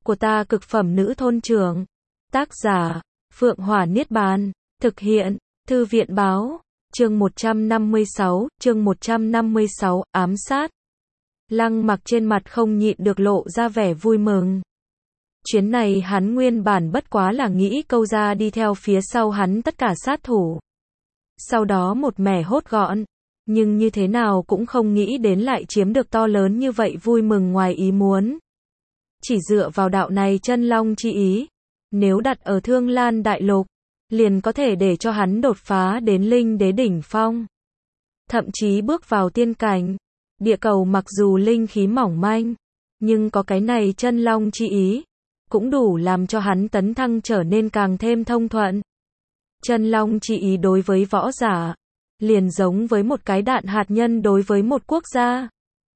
của ta cực phẩm nữ thôn trưởng. Tác giả, Phượng Hỏa Niết Bàn. Thực hiện, Thư viện báo. Chương 156, ám sát. Lăng Mặc trên mặt không nhịn được lộ ra vẻ vui mừng. Chuyến này hắn nguyên bản bất quá là nghĩ câu ra đi theo phía sau hắn tất cả sát thủ. Sau đó một mẻ hốt gọn. Nhưng như thế nào cũng không nghĩ đến lại chiếm được to lớn như vậy vui mừng ngoài ý muốn. Chỉ dựa vào đạo này chân long chi ý. Nếu đặt ở Thương Lan Đại Lục, liền có thể để cho hắn đột phá đến linh đế đỉnh phong. Thậm chí bước vào tiên cảnh. Địa cầu mặc dù linh khí mỏng manh, nhưng có cái này chân long chi ý, cũng đủ làm cho hắn tấn thăng trở nên càng thêm thông thuận. Chân long chi ý đối với võ giả, liền giống với một cái đạn hạt nhân đối với một quốc gia.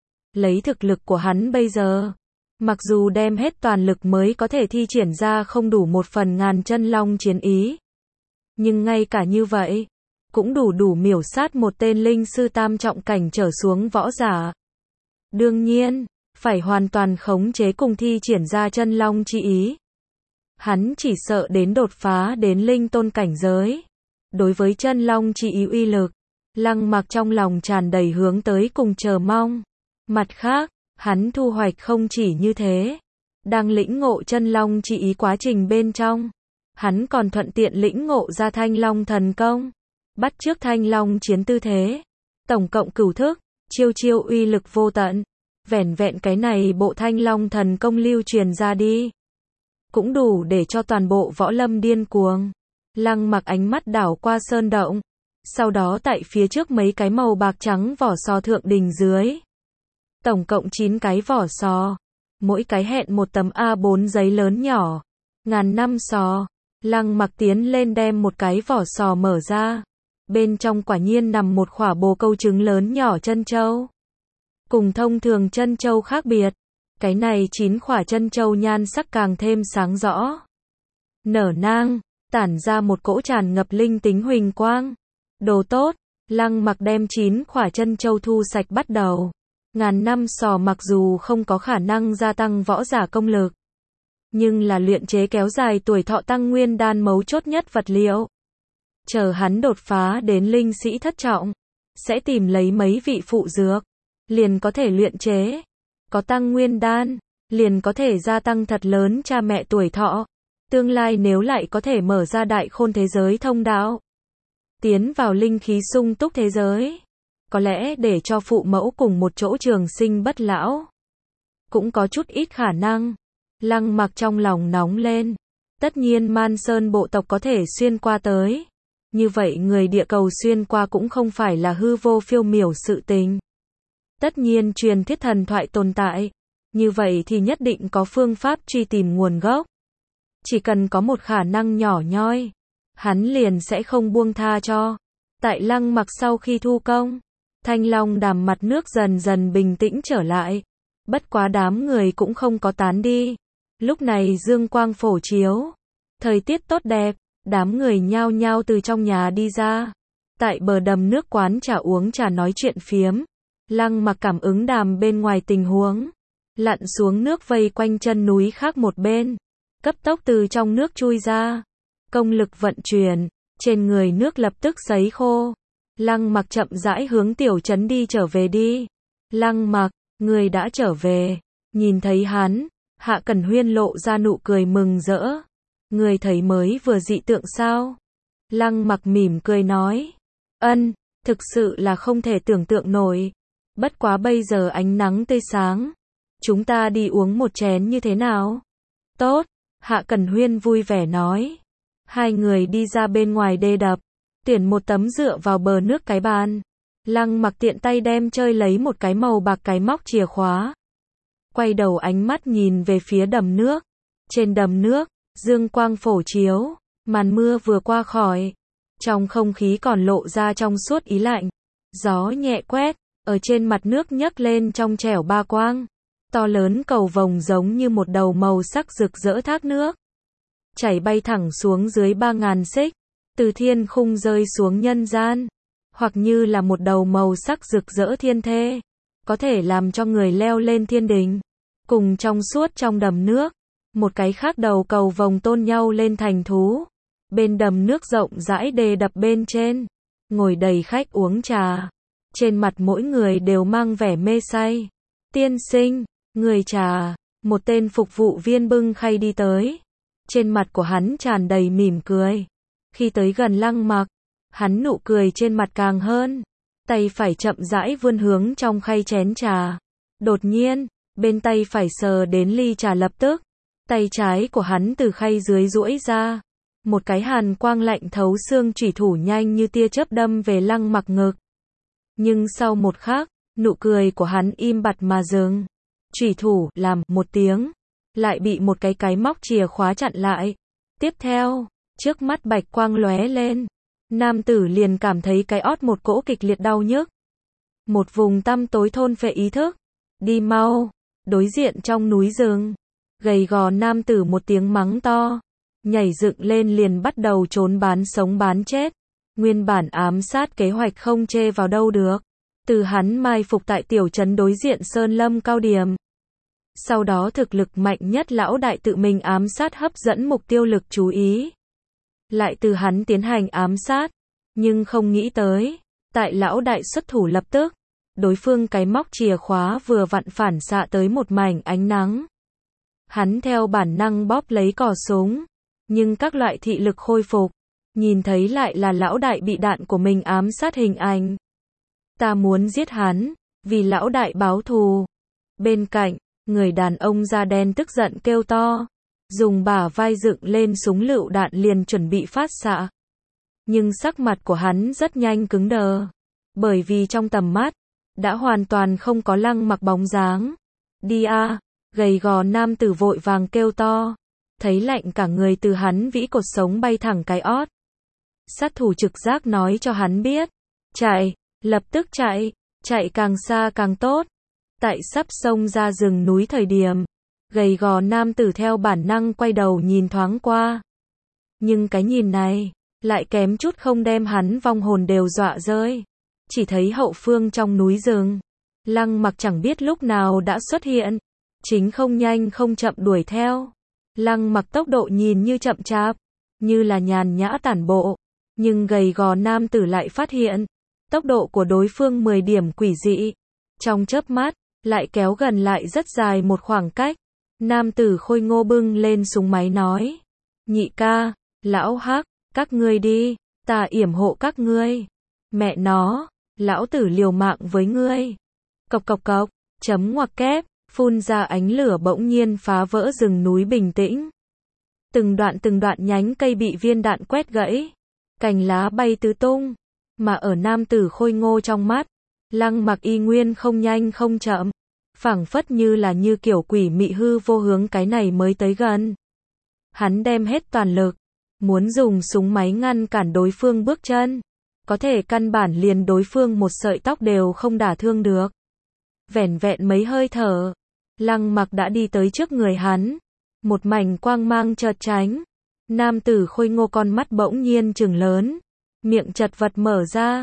Lấy thực lực của hắn bây giờ, mặc dù đem hết toàn lực mới có thể thi triển ra không đủ 1/1000 chân long chiến ý. Nhưng ngay cả như vậy, cũng đủ miểu sát một tên linh sư tam trọng cảnh trở xuống võ giả. Đương nhiên, phải hoàn toàn khống chế cùng thi triển ra chân long chi ý. Hắn chỉ sợ đến đột phá đến linh tôn cảnh giới. Đối với chân long chi ý uy lực, Lăng Mặc trong lòng tràn đầy hướng tới cùng chờ mong. Mặt khác, hắn thu hoạch không chỉ như thế. Đang lĩnh ngộ chân long chi ý quá trình bên trong, hắn còn thuận tiện lĩnh ngộ ra Thanh Long thần công. Bắt chước Thanh Long chiến tư thế. Tổng cộng cửu thức, chiêu uy lực vô tận. Vẻn vẹn cái này bộ Thanh Long thần công lưu truyền ra đi, cũng đủ để cho toàn bộ võ lâm điên cuồng. Lăng Mặc ánh mắt đảo qua sơn động. Sau đó tại phía trước mấy cái màu bạc trắng vỏ sò thượng đỉnh dưới. Tổng cộng 9 cái vỏ sò. Mỗi cái hẹn một tấm A4 giấy lớn nhỏ. Ngàn năm sò. Lăng Mặc tiến lên đem một cái vỏ sò mở ra. Bên trong quả nhiên nằm một khỏa bồ câu trứng lớn nhỏ chân châu. Cùng thông thường chân châu khác biệt, cái này 9 khỏa chân châu nhan sắc càng thêm sáng rõ. Nở nang, tản ra một cỗ tràn ngập linh tính huỳnh quang. Đồ tốt, Lăng Mặc đem 9 khỏa chân châu thu sạch bắt đầu. Ngàn năm sò mặc dù không có khả năng gia tăng võ giả công lực, nhưng là luyện chế kéo dài tuổi thọ tăng nguyên đan mấu chốt nhất vật liệu. Chờ hắn đột phá đến linh sĩ thất trọng, sẽ tìm lấy mấy vị phụ dược, liền có thể luyện chế. Có tăng nguyên đan, liền có thể gia tăng thật lớn cha mẹ tuổi thọ. Tương lai nếu lại có thể mở ra đại khôn thế giới thông đạo, tiến vào linh khí sung túc thế giới, có lẽ để cho phụ mẫu cùng một chỗ trường sinh bất lão, cũng có chút ít khả năng. Lăng Mặc trong lòng nóng lên. Tất nhiên Man Sơn bộ tộc có thể xuyên qua tới. Như vậy người địa cầu xuyên qua cũng không phải là hư vô phiêu miểu sự tình. Tất nhiên truyền thuyết thần thoại tồn tại. Như vậy thì nhất định có phương pháp truy tìm nguồn gốc. Chỉ cần có một khả năng nhỏ nhoi, hắn liền sẽ không buông tha cho. Tại Lăng Mặc sau khi thu công, Thanh Long đàm mặt nước dần dần bình tĩnh trở lại. Bất quá đám người cũng không có tán đi. Lúc này dương quang phổ chiếu, thời tiết tốt đẹp, đám người nhao nhao từ trong nhà đi ra. Tại bờ đầm nước quán trà uống trà nói chuyện phiếm. Lăng Mặc cảm ứng đàm bên ngoài tình huống, lặn xuống nước vây quanh chân núi khác một bên, cấp tốc từ trong nước chui ra. Công lực vận chuyển, trên người nước lập tức sấy khô. Lăng Mặc chậm rãi hướng tiểu trấn đi trở về đi. Lăng Mặc, người đã trở về. Nhìn thấy hắn, Hạ Cẩn Huyên lộ ra nụ cười mừng rỡ. Người thấy mới vừa dị tượng sao? Lăng Mặc mỉm cười nói. Ân, thực sự là không thể tưởng tượng nổi. Bất quá bây giờ ánh nắng tươi sáng. Chúng ta đi uống một chén như thế nào? Tốt, Hạ Cẩn Huyên vui vẻ nói. Hai người đi ra bên ngoài đê đập, tuyển một tấm dựa vào bờ nước cái bàn. Lăng Mặc tiện tay đem chơi lấy một cái màu bạc cái móc chìa khóa. Quay đầu ánh mắt nhìn về phía đầm nước. Trên đầm nước, dương quang phổ chiếu, màn mưa vừa qua khỏi. Trong không khí còn lộ ra trong suốt ý lạnh. Gió nhẹ quét, ở trên mặt nước nhấc lên trong trẻo ba quang. To lớn cầu vồng giống như một đầu màu sắc rực rỡ thác nước. Chảy bay thẳng xuống dưới 3000 xích, từ thiên khung rơi xuống nhân gian. Hoặc như là một đầu màu sắc rực rỡ thiên thê, có thể làm cho người leo lên thiên đình. Cùng trong suốt trong đầm nước, Một cái khác đầu cầu vòng tôn nhau lên thành thú. Bên đầm nước rộng rãi đê đập bên trên, ngồi đầy khách uống trà. Trên mặt mỗi người đều mang vẻ mê say. Tiên sinh, người trà, một tên phục vụ viên bưng khay đi tới. Trên mặt của hắn tràn đầy mỉm cười. Khi tới gần Lăng Mặc, hắn nụ cười trên mặt càng hơn. Tay phải chậm rãi vươn hướng trong khay chén trà. Đột nhiên, bên tay phải sờ đến ly trà lập tức. Tay trái của hắn từ khay dưới duỗi ra. Một cái hàn quang lạnh thấu xương chủy thủ nhanh như tia chớp đâm về Lăng Mặc ngực. Nhưng sau một khắc, nụ cười của hắn im bặt mà dừng. Chủy thủ làm một tiếng, lại bị một cái móc chìa khóa chặn lại. Tiếp theo, trước mắt bạch quang lóe lên, nam tử liền cảm thấy cái ót một cỗ kịch liệt đau nhức. Một vùng tăm tối thôn phệ ý thức. Đi mau. Đối diện trong núi rừng, gầy gò nam tử một tiếng mắng to, nhảy dựng lên liền bắt đầu trốn bán sống bán chết. Nguyên bản ám sát kế hoạch không chê vào đâu được. Từ hắn mai phục tại tiểu trấn đối diện Sơn Lâm cao điểm. Sau đó thực lực mạnh nhất lão đại tự mình ám sát hấp dẫn mục tiêu lực chú ý. Lại từ hắn tiến hành ám sát. Nhưng không nghĩ tới, tại lão đại xuất thủ lập tức, đối phương cái móc chìa khóa vừa vặn phản xạ tới một mảnh ánh nắng. Hắn theo bản năng bóp lấy cò súng, nhưng các loại thị lực khôi phục, nhìn thấy lại là lão đại bị đạn của mình ám sát hình ảnh. Ta muốn giết hắn, vì lão đại báo thù. Bên cạnh, người đàn ông da đen tức giận kêu to, dùng bả vai dựng lên súng lựu đạn liền chuẩn bị phát xạ. Nhưng sắc mặt của hắn rất nhanh cứng đờ, bởi vì trong tầm mắt đã hoàn toàn không có Lăng Mặc bóng dáng. Đi a, gầy gò nam tử vội vàng kêu to, thấy lạnh cả người từ hắn vĩ cột sống bay thẳng cái ót. Sát thủ trực giác nói cho hắn biết, chạy, lập tức chạy, chạy càng xa càng tốt. Tại sắp xông ra rừng núi thời điểm, gầy gò nam tử theo bản năng quay đầu nhìn thoáng qua. Nhưng cái nhìn này, lại kém chút không đem hắn vong hồn đều dọa rơi. Chỉ thấy hậu phương trong núi rừng, Lăng Mặc chẳng biết lúc nào đã xuất hiện, chính không nhanh không chậm đuổi theo. Lăng Mặc tốc độ nhìn như chậm chạp, như là nhàn nhã tản bộ, nhưng gầy gò nam tử lại phát hiện, tốc độ của đối phương 10 điểm quỷ dị. Trong chớp mắt, lại kéo gần lại rất dài một khoảng cách. Nam tử khôi ngô bưng lên súng máy nói, nhị ca, lão Hắc, các ngươi đi, ta yểm hộ các ngươi. Mẹ nó, lão tử liều mạng với ngươi. Cộc cộc cộc, chấm ngoặc kép, phun ra ánh lửa bỗng nhiên phá vỡ rừng núi bình tĩnh. Từng đoạn nhánh cây bị viên đạn quét gãy, cành lá bay tứ tung, mà ở nam tử khôi ngô trong mắt, Lăng Mặc y nguyên không nhanh không chậm, phảng phất như kiểu quỷ mị hư vô hướng cái này mới tới gần. Hắn đem hết toàn lực, muốn dùng súng máy ngăn cản đối phương bước chân, có thể căn bản liền đối phương một sợi tóc đều không đả thương được. Vẻn vẹn mấy hơi thở, Lăng Mặc đã đi tới trước người hắn, một mảnh quang mang chợt tránh. Nam tử khôi ngô con mắt bỗng nhiên trừng lớn, miệng chật vật mở ra.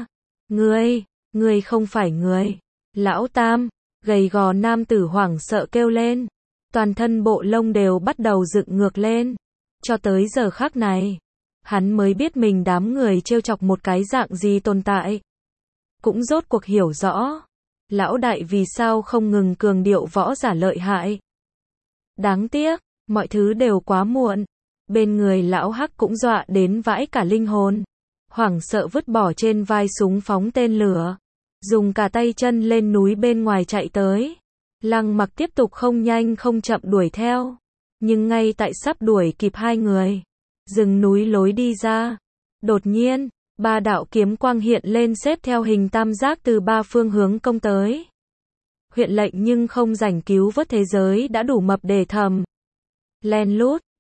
Ngươi không phải người. Lão Tam, gầy gò nam tử hoảng sợ kêu lên, toàn thân bộ lông đều bắt đầu dựng ngược lên. Cho tới giờ khắc này, hắn mới biết mình đám người trêu chọc một cái dạng gì tồn tại. Cũng rốt cuộc hiểu rõ, lão đại vì sao không ngừng cường điệu võ giả lợi hại. Đáng tiếc, mọi thứ đều quá muộn. Bên người lão Hắc cũng dọa đến vãi cả linh hồn, hoảng sợ vứt bỏ trên vai súng phóng tên lửa, dùng cả tay chân lên núi bên ngoài chạy tới. Lăng Mặc tiếp tục không nhanh không chậm đuổi theo, nhưng ngay tại sắp đuổi kịp hai người, rừng núi lối đi ra, đột nhiên, 3 đạo kiếm quang hiện lên xếp theo hình tam giác từ 3 phương hướng công tới. Huyện lệnh nhưng không rảnh cứu vớt thế giới đã đủ mập để thầm. Len lút,